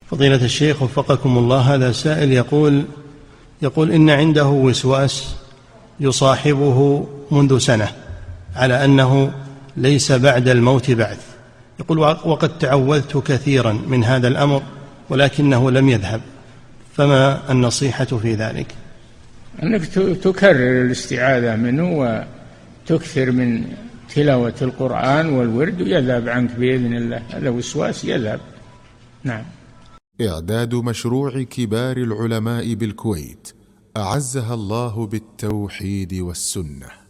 فضيلة الشيخ وفقكم الله، هذا سائل يقول إن عنده وسواس يصاحبه منذ سنة على أنه ليس بعد الموت بعث. يقول وقد تعوذت كثيرا من هذا الأمر ولكنه لم يذهب، فما النصيحة في ذلك؟ أنك تكرر الاستعاذة منه وتكثر من تلاوة القرآن والورد يذهب عنك بإذن الله، هذا وسواس يذهب. نعم. إعداد مشروع كبار العلماء بالكويت أعزها الله بالتوحيد والسنة.